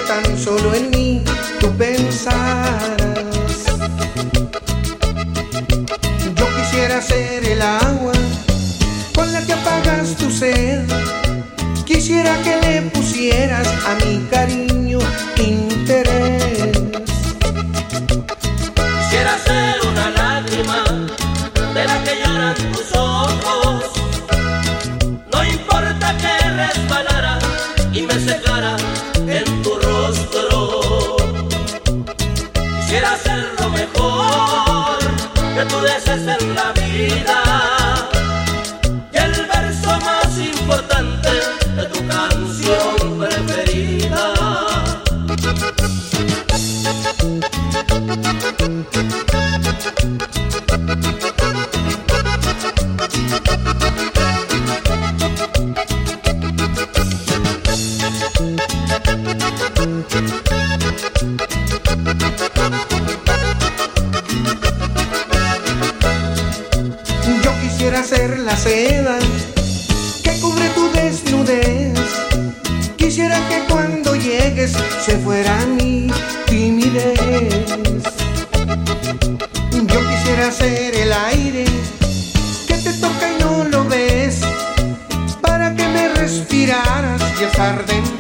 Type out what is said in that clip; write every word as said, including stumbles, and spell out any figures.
tan solo en mí tú pensaras. Yo quisiera ser el agua con la que apagas tu sed. Quisiera que le pusieras a mi cariño interés. Quisiera ser una lágrima de la que lloran tus ojos. No importa que resbalara y me secara en tu rostro. Quisiera ser lo mejor que tú desees en la vida y el verso más importante de tu canción preferida. Yo quisiera ser la seda que cubre tu desnudez. Quisiera que cuando llegues se fuera mi timidez. Yo quisiera ser el aire que te toca y no lo ves, para que me respiraras y estar de